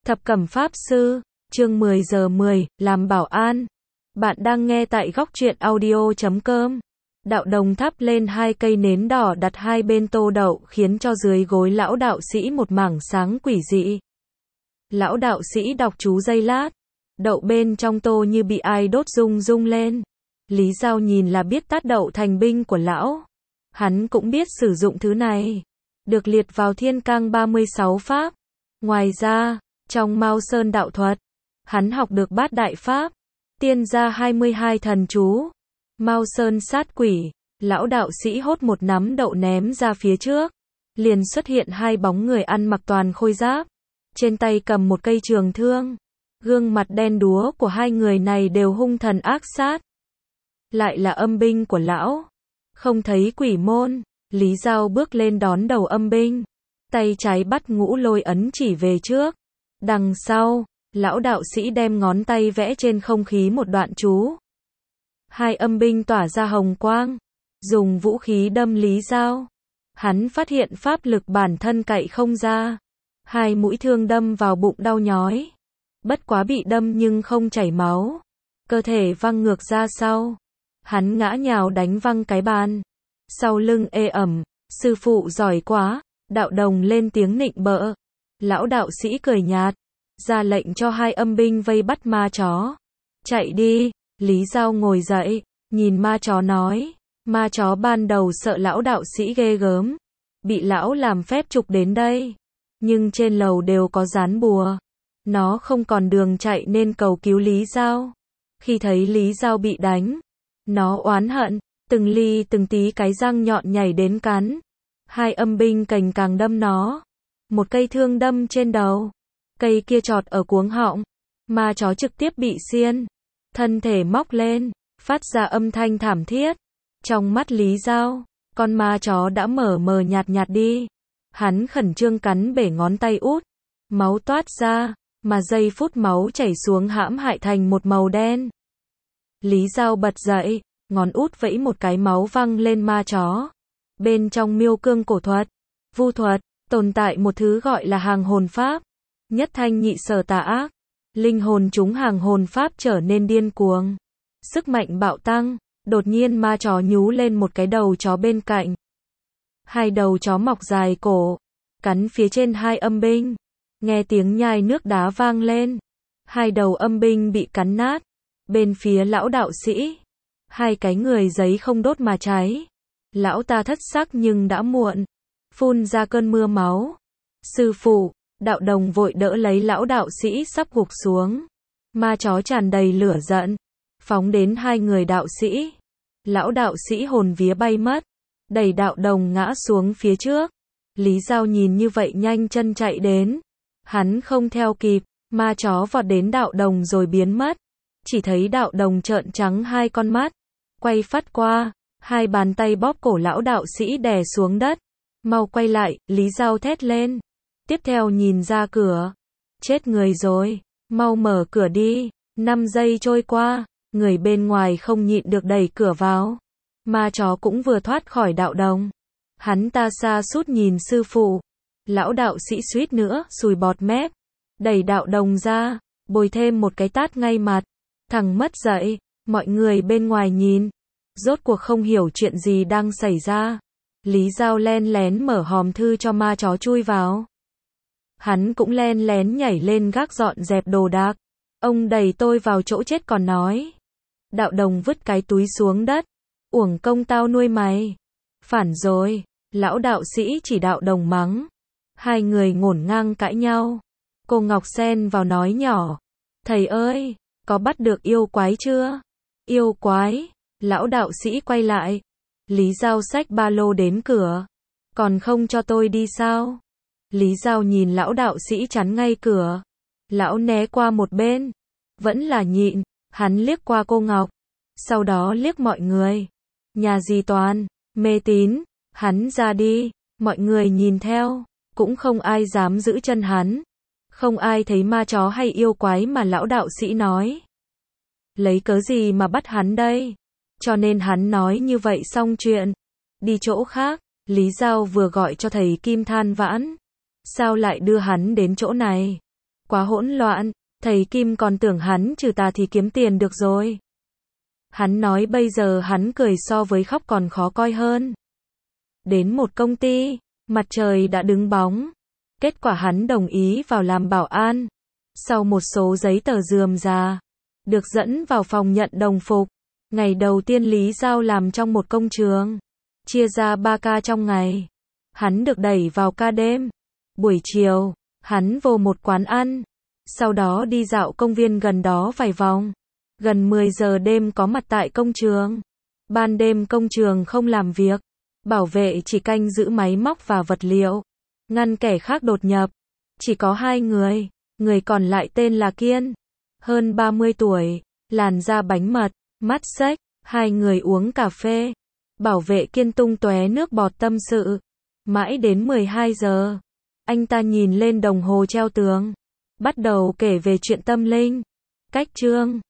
Thập Cẩm Pháp Sư, chương 10 giờ 10, làm bảo an. Bạn đang nghe tại góc truyện audio.com. Đạo đồng thắp lên 2 cây nến đỏ đặt hai bên tô đậu khiến cho dưới gối lão đạo sĩ một mảng sáng quỷ dị. Lão đạo sĩ đọc chú giây lát, đậu bên trong tô như bị ai đốt rung rung lên. Lý Giao nhìn là biết tát đậu thành binh của lão. Hắn cũng biết sử dụng thứ này, được liệt vào thiên cang 36 pháp. Ngoài ra, trong Mao Sơn đạo thuật, hắn học được bát đại pháp, tiên gia 22 thần chú, Mao Sơn sát quỷ. Lão đạo sĩ hốt một nắm đậu ném ra phía trước, liền xuất hiện hai bóng người ăn mặc toàn khôi giáp, trên tay cầm một cây trường thương. Gương mặt đen đúa của hai người này đều hung thần ác sát. Lại là âm binh của lão. Không thấy quỷ môn, Lý Giao bước lên đón đầu âm binh, tay trái bắt ngũ lôi ấn chỉ về trước. Đằng sau, lão đạo sĩ đem ngón tay vẽ trên không khí một đoạn chú. Hai âm binh tỏa ra hồng quang, dùng vũ khí đâm Lý Giao. Hắn phát hiện pháp lực bản thân cậy không ra. Hai mũi thương đâm vào bụng đau nhói. Bất quá bị đâm nhưng không chảy máu. Cơ thể văng ngược ra sau. Hắn ngã nhào đánh văng cái bàn. Sau lưng ê ẩm, sư phụ giỏi quá, đạo đồng lên tiếng nịnh bợ. Lão đạo sĩ cười nhạt, ra lệnh cho hai âm binh vây bắt ma chó. Chạy đi. Lý Giao ngồi dậy, nhìn ma chó nói. Ma chó ban đầu sợ lão đạo sĩ ghê gớm, bị lão làm phép trục đến đây. Nhưng trên lầu đều có dán bùa. Nó không còn đường chạy nên cầu cứu Lý Giao. Khi thấy Lý Giao bị đánh, nó oán hận, từng ly từng tí cái răng nhọn nhảy đến cắn. Hai âm binh cành càng đâm nó. Một cây thương đâm trên đầu, cây kia chọt ở cuống họng. Ma chó trực tiếp bị xiên, thân thể móc lên, phát ra âm thanh thảm thiết. Trong mắt Lý Giao, con ma chó đã mờ mờ nhạt nhạt đi. Hắn khẩn trương cắn bể ngón tay út, máu toát ra, mà giây phút máu chảy xuống hãm hại thành một màu đen. Lý Giao bật dậy, ngón út vẫy một cái, máu văng lên ma chó. Bên trong miêu cương cổ thuật, vu thuật, tồn tại một thứ gọi là hàng hồn pháp. Nhất thanh nhị sở tà ác, linh hồn chúng hàng hồn pháp trở nên điên cuồng. Sức mạnh bạo tăng, đột nhiên ma chó nhú lên một cái đầu chó bên cạnh. Hai đầu chó mọc dài cổ, cắn phía trên hai âm binh. Nghe tiếng nhai nước đá vang lên. Hai đầu âm binh bị cắn nát. Bên phía lão đạo sĩ, hai cái người giấy không đốt mà cháy. Lão ta thất sắc nhưng đã muộn, phun ra cơn mưa máu. Sư phụ, đạo đồng vội đỡ lấy lão đạo sĩ sắp gục xuống. Ma chó tràn đầy lửa giận, phóng đến hai người đạo sĩ. Lão đạo sĩ hồn vía bay mất, đẩy đạo đồng ngã xuống phía trước. Lý Giao nhìn như vậy nhanh chân chạy đến. Hắn không theo kịp, ma chó vọt đến đạo đồng rồi biến mất. Chỉ thấy đạo đồng trợn trắng hai con mắt, quay phắt qua, hai bàn tay bóp cổ lão đạo sĩ đè xuống đất. Mau quay lại, Lý Giao thét lên. Tiếp theo nhìn ra cửa. Chết người rồi, mau mở cửa đi. 5 giây trôi qua, người bên ngoài không nhịn được đẩy cửa vào. Ma chó cũng vừa thoát khỏi đạo đồng. Hắn ta xa sút nhìn sư phụ. Lão đạo sĩ suýt nữa sùi bọt mép, đẩy đạo đồng ra, bồi thêm một cái tát ngay mặt. Thằng mất dạy. Mọi người bên ngoài nhìn, rốt cuộc không hiểu chuyện gì đang xảy ra. Lý Giao len lén mở hòm thư cho ma chó chui vào. Hắn cũng len lén nhảy lên gác dọn dẹp đồ đạc. Ông đẩy tôi vào chỗ chết còn nói. Đạo đồng vứt cái túi xuống đất. Uổng công tao nuôi mày. Phản rồi. Lão đạo sĩ chỉ đạo đồng mắng. Hai người ngổn ngang cãi nhau. Cô Ngọc xen vào nói nhỏ. Thầy ơi, có bắt được yêu quái chưa? Yêu quái? Lão đạo sĩ quay lại. Lý Giao xách ba lô đến cửa. Còn không cho tôi đi sao? Lý Giao nhìn lão đạo sĩ chắn ngay cửa. Lão né qua một bên. Vẫn là nhịn. Hắn liếc qua cô Ngọc. Sau đó liếc mọi người. Nhà gì toàn mê tín. Hắn ra đi. Mọi người nhìn theo. Cũng không ai dám giữ chân hắn. Không ai thấy ma chó hay yêu quái mà lão đạo sĩ nói. Lấy cớ gì mà bắt hắn đây? Cho nên hắn nói như vậy xong chuyện. Đi chỗ khác. Lý Giao vừa gọi cho thầy Kim than vãn. Sao lại đưa hắn đến chỗ này? quá hỗn loạn, thầy Kim còn tưởng hắn trừ tà thì kiếm tiền được rồi. Hắn nói bây giờ hắn cười so với khóc còn khó coi hơn. Đến một công ty, mặt trời đã đứng bóng. Kết quả hắn đồng ý vào làm bảo an. Sau một số giấy tờ rườm rà, được dẫn vào phòng nhận đồng phục. Ngày đầu tiên Lý Giao làm trong một công trường, chia ra 3 ca trong ngày. Hắn được đẩy vào ca đêm. Buổi chiều, hắn vô một quán ăn, sau đó đi dạo công viên gần đó vài vòng. Gần 10 giờ đêm có mặt tại công trường. Ban đêm công trường không làm việc, bảo vệ chỉ canh giữ máy móc và vật liệu, ngăn kẻ khác đột nhập. Chỉ có 2 người, người còn lại tên là Kiên, hơn 30 tuổi, làn da bánh mật, mắt xếch. 2 người uống cà phê. Bảo vệ Kiên tung tóe nước bọt tâm sự. Mãi đến 12 giờ, anh ta nhìn lên đồng hồ treo tường, bắt đầu kể về chuyện tâm linh. Cách chương